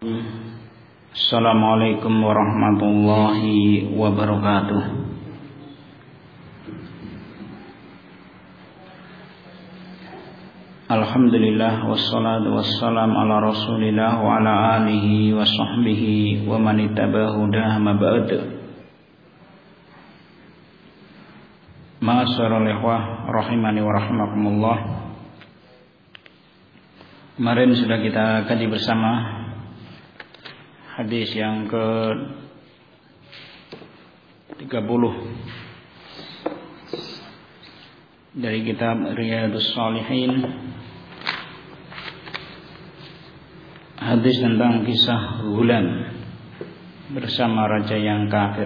Assalamualaikum warahmatullahi wabarakatuh. Alhamdulillah wassalatu wassalam ala rasulillah wa ala alihi wa sahbihi wa man ittabahu hudah ma ba'd. Ma'asyiral ikhwah rahimani wa rahimakumullah. Kemarin sudah kita kaji bersama hadis yang ke-30 dari kitab Riyadhus Shalihin. Hadis tentang kisah Ghulam bersama raja yang kafir.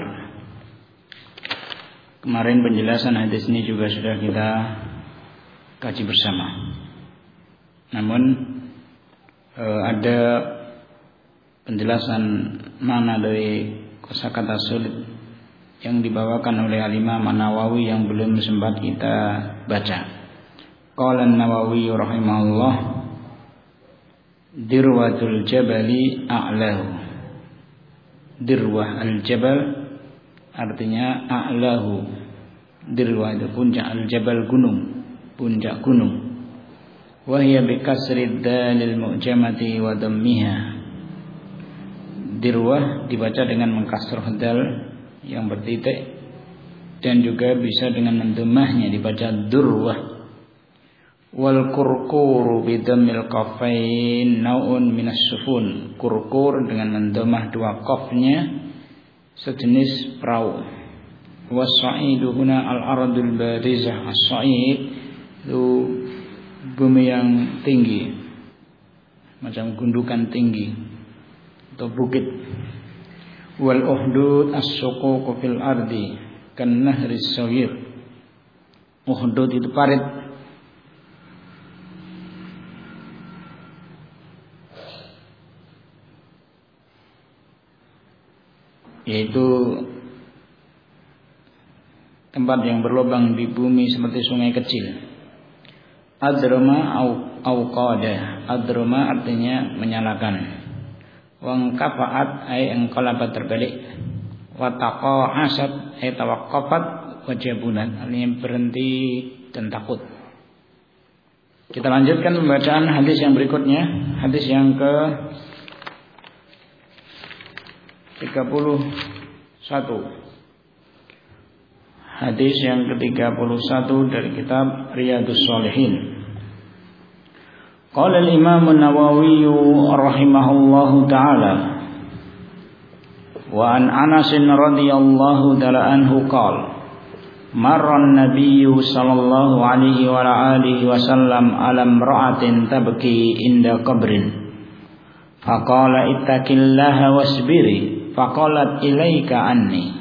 Kemarin penjelasan hadis ini juga sudah kita kaji bersama. Namun ada penjelasan makna dari kosakata sulit yang dibawakan oleh Al-Imam An-Nawawi yang belum sempat kita baca. Qala An-Nawawi rahimahullah, dirwatul jabali a'lahu. Dirwah al-jabal artinya a'lahu. Dirwah itu puncak, al-jabal gunung, puncak gunung. Wa hiya bi kasrid dalil mu'jamati wa dammiha. Dirwah dibaca dengan mengkasrah dal yang bertitik dan juga bisa dengan mendemahnya dibaca durwah. Wal kurkur bidammil qafain naun minas sufun. Kurkur dengan mendemah dua qafnya sejenis perahu. Was-sa'idu huna al-ardul barizah. As-sa'id itu bumi yang tinggi, macam gundukan tinggi atau bukit. Wal uhdud as-suquq fil ardi kan nahri as-saghir. Uhdud itu parit. Yaitu tempat yang berlubang di bumi seperti sungai kecil. Adroma au qada. Adroma artinya menyalakan. Wang kafaat ay engkalabat terbalik. Wataqa asad ay tawaqqafat wajabunan, artinya berhenti dan takut. Kita lanjutkan pembacaan hadis yang berikutnya. Hadis yang ke 31. Hadis yang ke-31 dari kitab Riyadhus Shalihin. Qala al-Imam An-Nawawi rahimahullahu ta'ala wa an Anas radhiyallahu ta'ala anhu qala marra an-nabiyyu sallallahu alaihi wa alihi wasallam ala imra'atin tabki inda qabrin faqala ittaqillaha wasbiri faqalat ilaika anni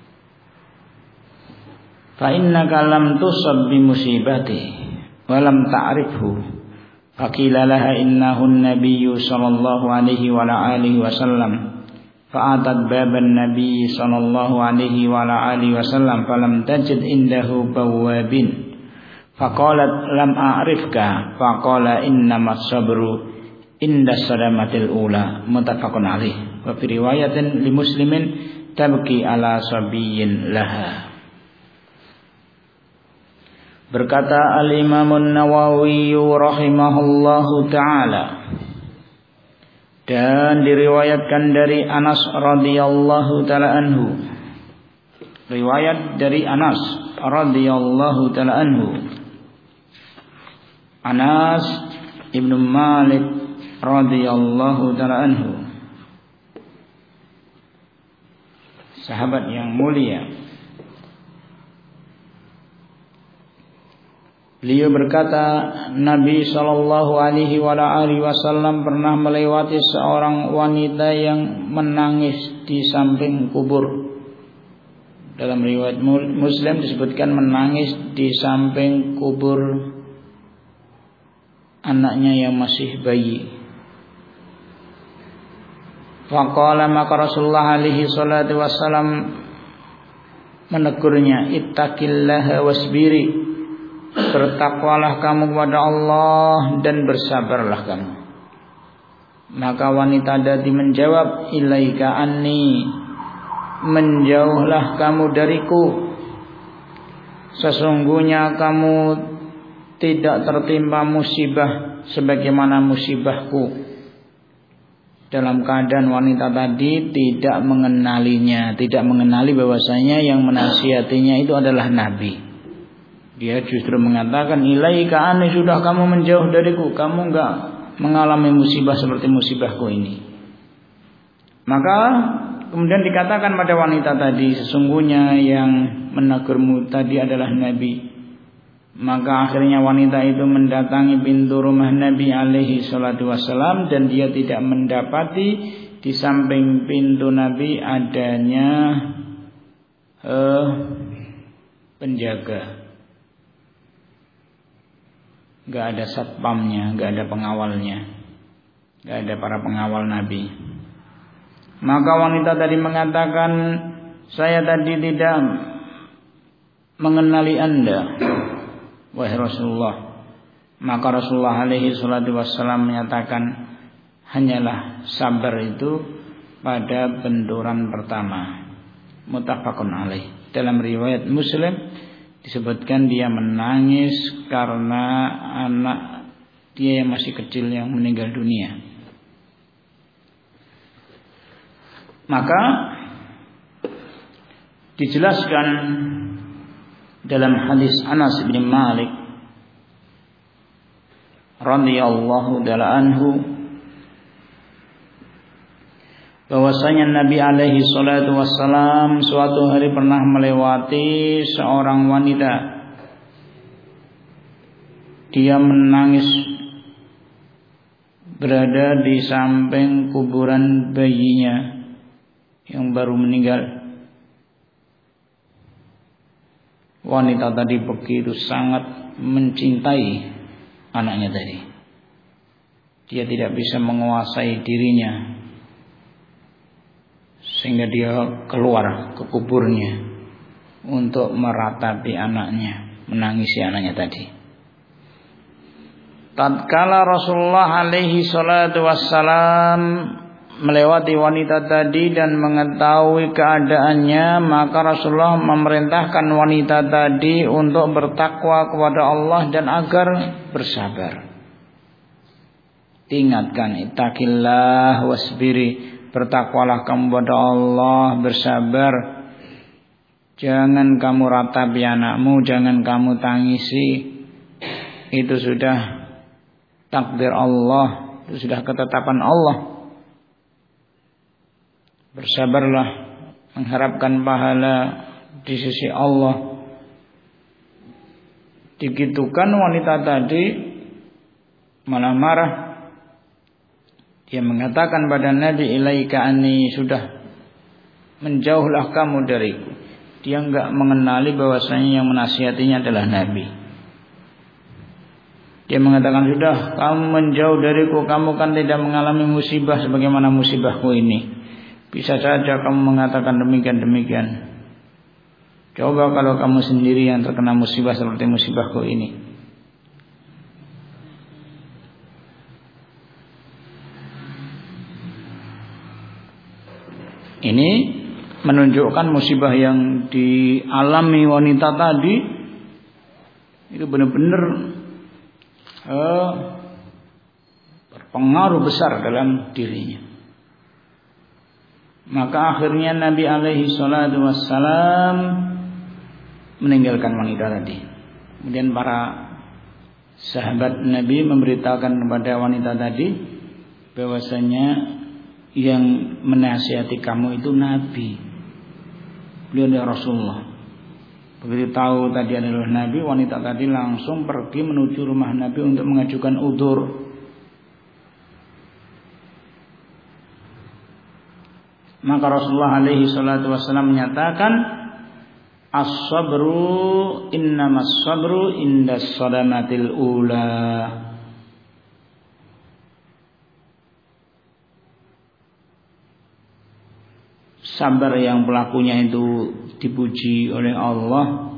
fa innaka lam tusab bi musibati wa lam ta'rifhu. Faqila laha innahu an-nabiyyu sallallahu alaihi wa alihi wasallam. Fa'atat baban nabiy sallallahu alaihi wa alihi wasallam falam tajid indahu bawabin. Faqalat lam a'rifka. Faqala innamas sabru inda sadamatil ula. Muttafaqun alaih. Wa fi riwayatin li Muslimin tabki ala sabiyyin laha. Berkata Al-Imam An-Nawawi rahimahullahu ta'ala, dan diriwayatkan dari Anas radhiyallahu ta'ala anhu. Riwayat dari Anas radhiyallahu ta'ala anhu. Anas ibnu Malik radhiyallahu ta'ala anhu, sahabat yang mulia. Beliau berkata, Nabi sallallahu alaihi wasallam pernah melewati seorang wanita yang menangis di samping kubur. Dalam riwayat Muslim disebutkan menangis di samping kubur anaknya yang masih bayi. Faqala, maka Rasulullah alaihi salatu wasallam menegurnya, ittaqillaha wasbiri. Bertakwalah kamu kepada Allah dan bersabarlah kamu. Maka wanita tadi menjawab, ilaika anni, menjauhlah kamu dariku. Sesungguhnya kamu tidak tertimpa musibah sebagaimana musibahku. Dalam keadaan wanita tadi tidak mengenalinya, tidak mengenali bahwasanya yang menasihatinya itu adalah Nabi. Dia justru mengatakan, ilaika anni, sudah kamu menjauh dariku, kamu enggak mengalami musibah seperti musibahku ini. Maka kemudian dikatakan pada wanita tadi, sesungguhnya yang menegurmu tadi adalah Nabi. Maka akhirnya wanita itu mendatangi pintu rumah Nabi alaihi salatu wassalam, dan dia tidak mendapati di samping pintu Nabi adanya penjaga. Gak ada satpamnya, gak ada pengawalnya, gak ada para pengawal Nabi. Maka wanita tadi mengatakan, saya tadi tidak mengenali Anda, wahai Rasulullah. Maka Rasulullah alaihi salatu wassalam menyatakan, hanyalah sabar itu pada benturan pertama. Muttafaqun alaih. Dalam riwayat Muslim disebutkan dia menangis karena anak dia yang masih kecil yang meninggal dunia. Maka dijelaskan dalam hadis Anas bin Malik radhiyallahu ta'ala anhu bahwasanya Nabi alaihi salatu wassalam suatu hari pernah melewati seorang wanita. Dia menangis berada di samping kuburan bayinya yang baru meninggal. Wanita tadi begitu sangat mencintai anaknya tadi. Dia tidak bisa menguasai dirinya, sehingga dia keluar ke kuburnya untuk meratapi anaknya, menangisi anaknya tadi. Tatkala Rasulullah alaihi salatu wassalam melewati wanita tadi dan mengetahui keadaannya, maka Rasulullah memerintahkan wanita tadi untuk bertakwa kepada Allah dan agar bersabar. Diingatkan, ittaqillah wasbiri, bertakwalah kamu kepada Allah, bersabar. Jangan kamu ratapi anakmu, jangan kamu tangisi. Itu sudah takdir Allah, itu sudah ketetapan Allah. Bersabarlah, mengharapkan pahala di sisi Allah. Digitukan wanita tadi malah marah. Dia mengatakan pada Nabi, ilaika anni, sudah menjauhlah kamu dariku. Dia enggak mengenali bahwasanya yang menasihatinya adalah Nabi. Dia mengatakan, sudah kamu menjauh dariku, kamu kan tidak mengalami musibah sebagaimana musibahku ini. Bisa saja kamu mengatakan demikian. Coba kalau kamu sendiri yang terkena musibah seperti musibahku ini. Ini menunjukkan musibah yang dialami wanita tadi itu benar-benar berpengaruh besar dalam dirinya. Maka akhirnya Nabi alaihi salatu wassalam meninggalkan wanita tadi. Kemudian para sahabat Nabi memberitakan kepada wanita tadi bahwasanya yang menasihati kamu itu Nabi. Beliau adalah Rasulullah. Begitu tahu tadi adalah Nabi, wanita tadi langsung pergi menuju rumah Nabi untuk mengajukan udzur. Maka Rasulullah alaihi salatu wassalam menyatakan, as-sabru innamas sabru indas sadamatil ula. Sabar yang pelakunya itu dipuji oleh Allah,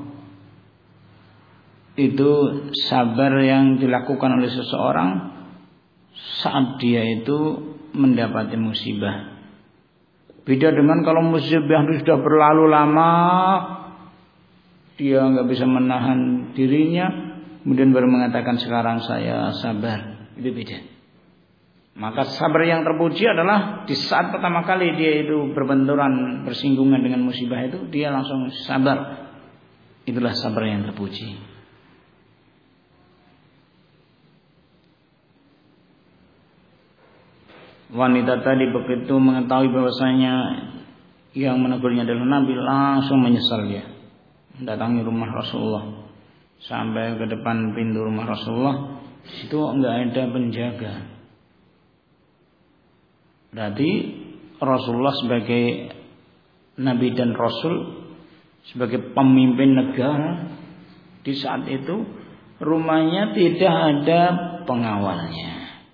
itu sabar yang dilakukan oleh seseorang saat dia itu mendapati musibah. Beda dengan kalau musibah itu sudah berlalu lama, dia nggak bisa menahan dirinya, kemudian baru mengatakan sekarang saya sabar. Itu beda. Maka sabar yang terpuji adalah di saat pertama kali dia itu berbenturan, bersinggungan dengan musibah itu, dia langsung sabar. Itulah sabar yang terpuji. Wanita tadi begitu mengetahui bahwasanya yang menegurnya adalah Nabi, langsung menyesal dia. Mendatangi rumah Rasulullah, sampai ke depan pintu rumah Rasulullah. Di situ enggak ada penjaga. Berarti Rasulullah sebagai Nabi dan Rasul, sebagai pemimpin negara, di saat itu rumahnya tidak ada pengawalnya.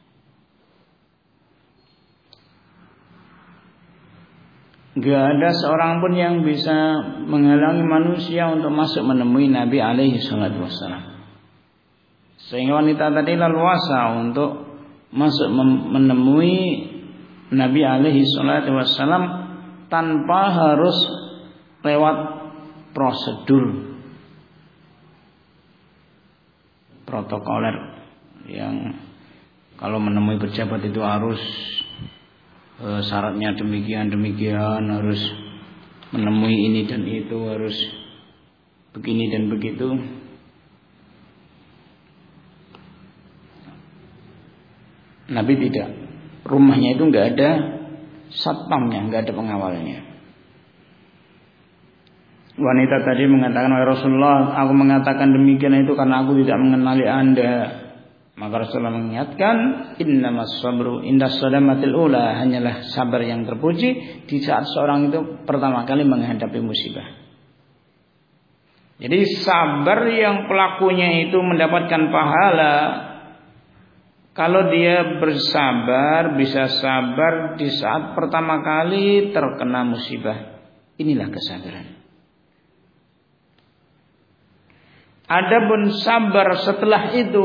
Gak ada seorang pun yang bisa menghalangi manusia untuk masuk menemui Nabi alaihi salatu wassalam. Sehingga wanita tadi leluasa untuk masuk menemui Nabi alaihi salatu wassalam tanpa harus lewat prosedur protokoler yang kalau menemui pejabat itu harus syaratnya demikian, harus menemui ini dan itu, harus begini dan begitu. Nabi tidak. Rumahnya itu enggak ada satpamnya, enggak ada pengawalnya. Wanita tadi mengatakan, "Wahai Rasulullah, aku mengatakan demikian itu karena aku tidak mengenali Anda." Maka Rasulullah mengingatkan, innamas sabru indas sadamatil ula, hanyalah sabar yang terpuji di saat seorang itu pertama kali menghadapi musibah. Jadi sabar yang pelakunya itu mendapatkan pahala kalau dia bersabar, bisa sabar di saat pertama kali terkena musibah. Inilah kesabaran. Adapun sabar setelah itu,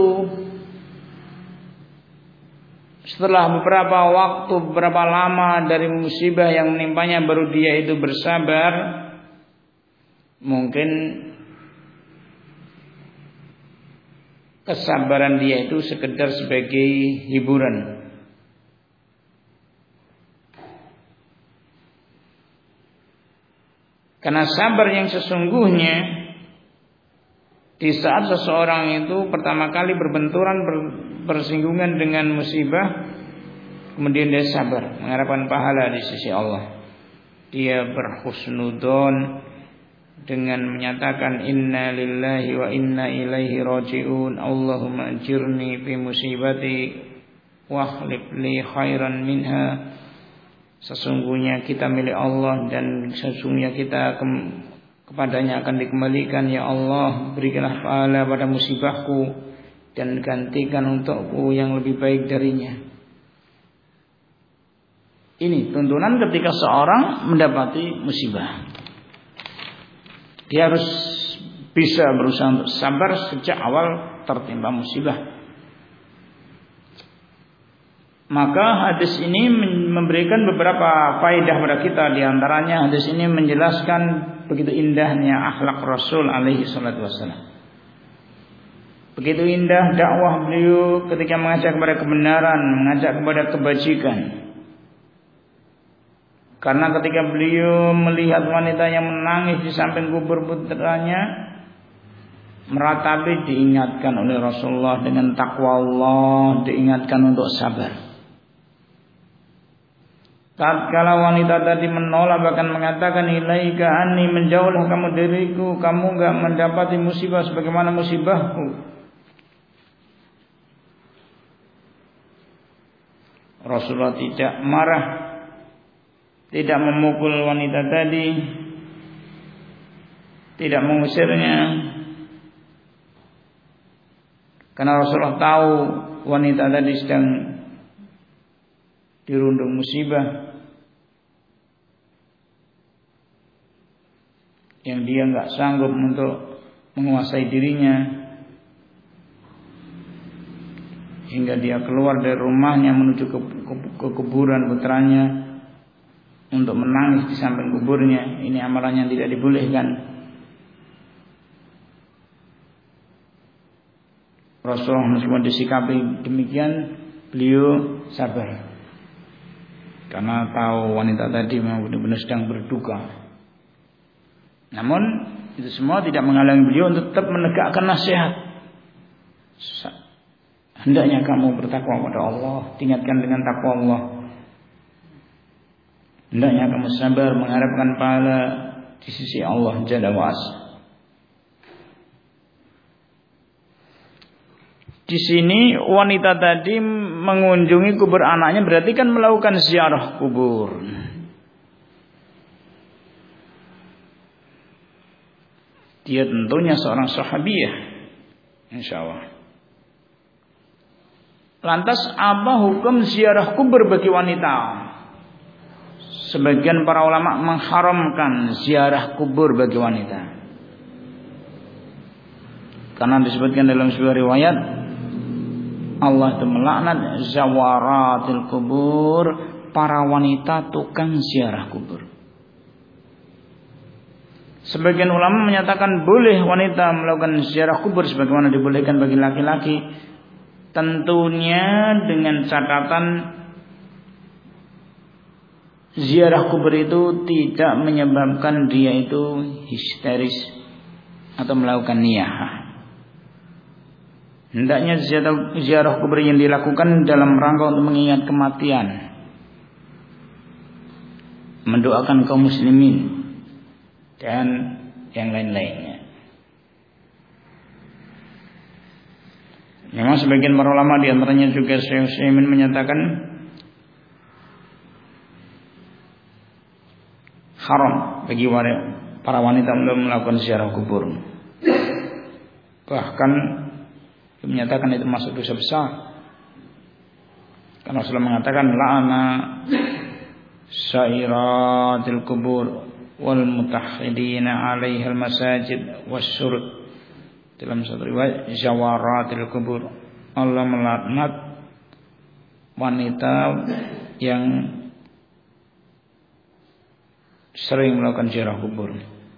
setelah beberapa waktu, beberapa lama dari musibah yang menimpanya, baru dia itu bersabar. Mungkin kesabaran dia itu sekedar sebagai hiburan. Karena sabar yang sesungguhnya di saat seseorang itu pertama kali berbenturan, bersinggungan dengan musibah, kemudian dia sabar, mengharapkan pahala di sisi Allah. Dia berhusnudzon dengan menyatakan inna lillahi wa inna ilaihi raji'un, Allahumma ajirni fi musibati wa akhlif li khairan minha. Sesungguhnya kita milik Allah dan sesungguhnya kita kepadanya akan dikembalikan. Ya Allah, berikanlah pahala pada musibahku dan gantikan untukku yang lebih baik darinya. Ini tuntunan ketika seorang mendapati musibah. Dia harus bisa berusaha untuk sabar sejak awal tertimpa musibah. Maka hadis ini memberikan beberapa faedah pada kita. Di antaranya hadis ini menjelaskan begitu indahnya akhlak Rasul alaihi salatu wassalam. Begitu indah dakwah beliau ketika mengajak kepada kebenaran, mengajak kepada kebajikan. Karena ketika beliau melihat wanita yang menangis di samping kubur putranya, meratapi diingatkan oleh Rasulullah dengan takwa Allah, diingatkan untuk sabar. Tatkala wanita tadi menolak, bahkan mengatakan ilaika anni, menjauhlah kamu dariku, kamu enggak mendapati musibah sebagaimana musibahku. Rasulullah tidak marah, tidak memukul wanita tadi, tidak mengusirnya. Karena Rasulullah tahu wanita tadi sedang dirundung musibah yang dia enggak sanggup untuk menguasai dirinya. hingga dia keluar dari rumahnya menuju ke kuburan putranya untuk menangis di samping kuburnya. Ini amalan yang tidak dibolehkan. Rasulullah meskipun disikapi demikian, beliau sabar karena tahu wanita tadi memang benar-benar sedang berduka. Namun itu semua tidak menghalangi beliau untuk tetap menegakkan nasihat. Hendaknya kamu bertakwa kepada Allah, tingkatkan dengan takwa Allah. Hendaknya kamu sabar mengharapkan pahala di sisi Allah Jalla wa Azza. Di sini wanita tadi mengunjungi kubur anaknya berarti kan melakukan ziarah kubur. Dia tentunya seorang sahabiyah, insyaallah. Lantas apa hukum ziarah kubur bagi wanita? Sebagian para ulama mengharamkan ziarah kubur bagi wanita. Karena disebutkan dalam sebuah riwayat Allah itu melaknat zawaratil kubur, para wanita tukang ziarah kubur. Sebagian ulama menyatakan boleh wanita melakukan ziarah kubur sebagaimana dibolehkan bagi laki-laki, tentunya dengan catatan ziarah kubur itu tidak menyebabkan dia itu histeris atau melakukan niyahah. Hendaknya ziarah kubur yang dilakukan dalam rangka untuk mengingat kematian, mendoakan kaum muslimin dan yang lain-lainnya. Memang sebagian para ulama di antaranya juga Syekh Utsaimin menyatakan haram bagi para wanita untuk melakukan ziarah kubur. Bahkan menyatakan itu masuk dosa besar. Karena Rasulullah mengatakan la'ana syairatil kubur wal mutahhidina 'alaihal masajid wasyurut. Dalam satu riwayat zawaratil kubur, Allah melaknat wanita yang sering melakukan ziarah kubur,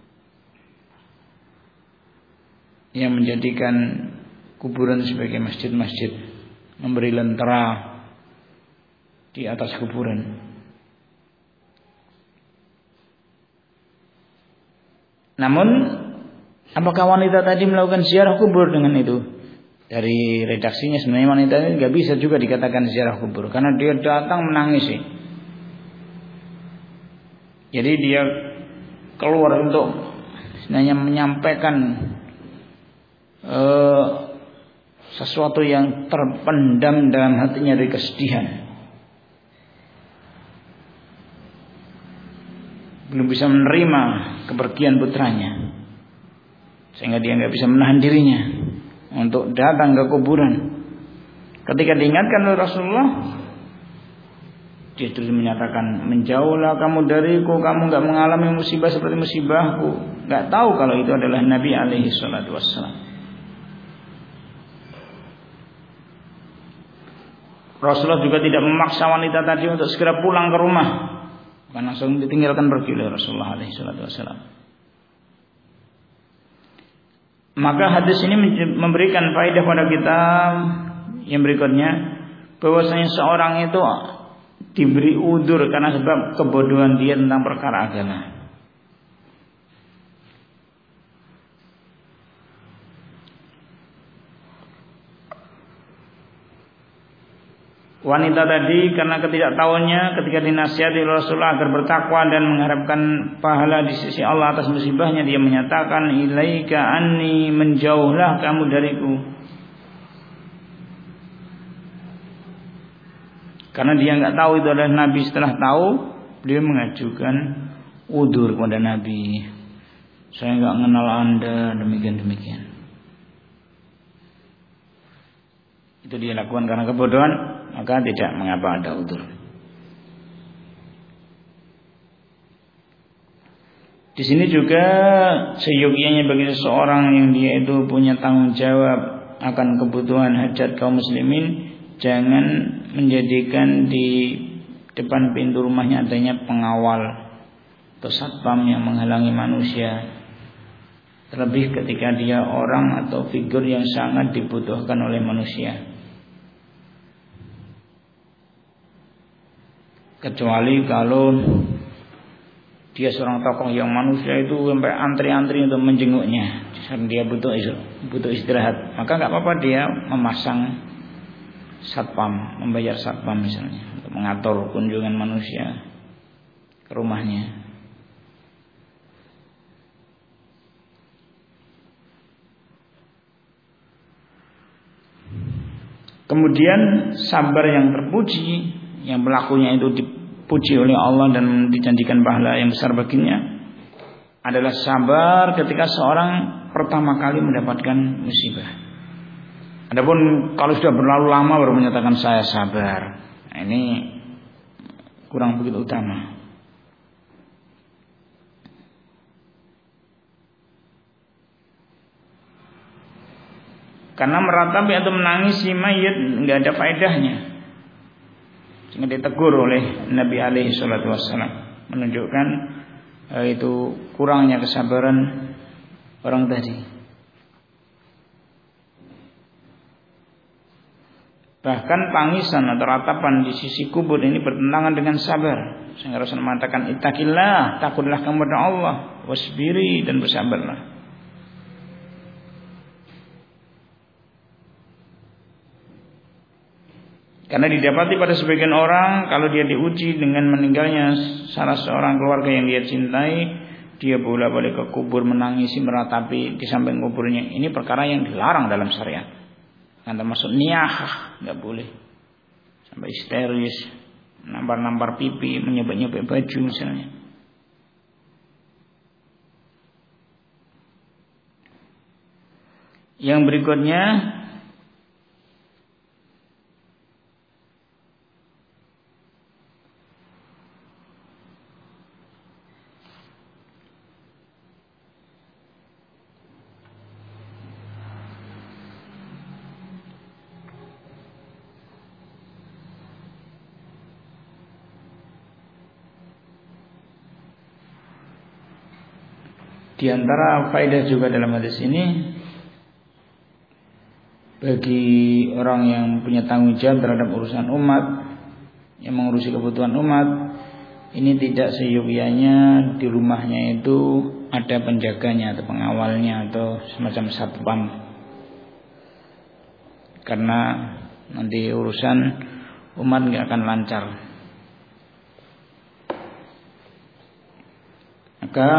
yang menjadikan kuburan sebagai masjid-masjid, memberi lentera di atas kuburan. Namun apakah wanita tadi melakukan ziarah kubur dengan itu? Dari redaksinya sebenarnya wanita ini nggak bisa juga dikatakan ziarah kubur karena dia datang menangis sih. Jadi dia keluar untuk sebenarnya menyampaikan sesuatu yang terpendam dalam hatinya dari kesedihan. Belum bisa menerima kepergian putranya, sehingga dia nggak bisa menahan dirinya untuk datang ke kuburan. Ketika diingatkan oleh Rasulullah, dia terus menyatakan, menjauhlah kamu dariku, kamu nggak mengalami musibah seperti musibahku. Nggak tahu kalau itu adalah Nabi alaihi salatu wassalam. Rasulullah juga tidak memaksa wanita tadi untuk segera pulang ke rumah, bukan langsung ditinggalkan pergi oleh Rasulullah alaihi salatu wassalam. Maka hadis ini memberikan faedah pada kita yang berikutnya, bahwasanya seorang itu diberi udzur karena sebab kebodohan dia tentang perkara agama. Wanita tadi karena ketidaktahuannya ketika dinasihati Rasulullah agar bertakwa dan mengharapkan pahala di sisi Allah atas musibahnya, dia menyatakan, ilaika anni, menjauhlah kamu dariku. Karena dia nggak tahu itu adalah Nabi. Setelah tahu, beliau mengajukan udzur kepada Nabi. Saya nggak mengenal Anda, demikian. Itu dia lakukan karena kebodohan, maka tidak mengapa ada udzur. Di sini juga seyogianya bagi seseorang yang dia itu punya tanggung jawab akan kebutuhan hajat kaum muslimin, jangan menjadikan di depan pintu rumahnya adanya pengawal atau satpam yang menghalangi manusia. Terlebih ketika dia orang atau figur yang sangat dibutuhkan oleh manusia. Kecuali kalau dia seorang tokoh yang manusia itu sampai antri-antri untuk menjenguknya, dia butuh istirahat, maka nggak apa-apa dia memasang satpam, membayar satpam misalnya untuk mengatur kunjungan manusia ke rumahnya. Kemudian sabar yang terpuji, yang pelakunya itu dipuji oleh Allah dan dijanjikan pahala yang besar baginya, adalah sabar ketika seorang pertama kali mendapatkan musibah. Adapun kalau sudah berlalu lama baru menyatakan saya sabar, nah, ini kurang begitu utama. Karena meratapi atau menangisi mayit nggak ada faedahnya. Sehingga ditegur oleh Nabi alaihi salatu wassalam, menunjukkan itu kurangnya kesabaran orang tadi. Bahkan tangisan atau ratapan di sisi kubur ini bertentangan dengan sabar. Sehingga Rasul mengatakan ittaqillah, takutlah kamu kepada Allah, wasbiri, dan bersabarlah. Karena didapati pada sebagian orang, kalau dia diuji dengan meninggalnya salah seorang keluarga yang dia cintai, dia bolak-balik ke kubur menangisi, meratapi di samping kuburnya. Ini perkara yang dilarang dalam syariat. Yang termasuk niyahah, nggak boleh. Sampai histeris, nampar-nampar pipi, menyebek-nyebek baju misalnya. Yang berikutnya, di antara faedah juga dalam hadis ini, bagi orang yang punya tanggung jawab terhadap urusan umat, yang mengurusi kebutuhan umat, ini tidak seyogyanya di rumahnya itu ada penjaganya atau pengawalnya atau semacam satpam. Karena nanti urusan umat nggak akan lancar. Maka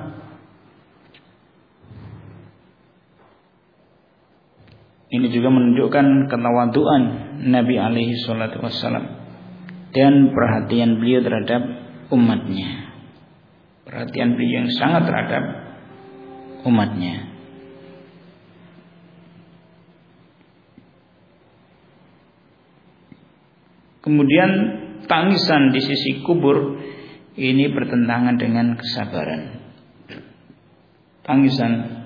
ini juga menunjukkan ketawaduan Nabi alaihi salatu wassalam dan perhatian beliau terhadap umatnya. Perhatian beliau yang sangat terhadap umatnya. Kemudian tangisan di sisi kubur ini bertentangan dengan kesabaran. Tangisan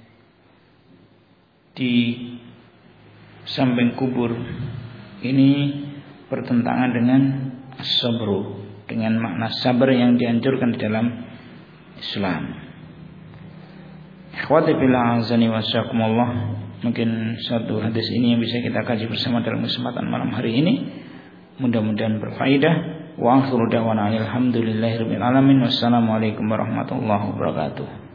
di samping kubur ini bertentangan dengan as-sabru, dengan makna sabar yang dianjurkan di dalam Islam. Ikhwati fillah azani wasyakumullah, mungkin satu hadis ini yang bisa kita kaji bersama dalam kesempatan malam hari ini. Mudah-mudahan berfaedah. Wa akhiru da'wana alhamdulillahirabbil alamin. Wassalamualaikum warahmatullahi wabarakatuh.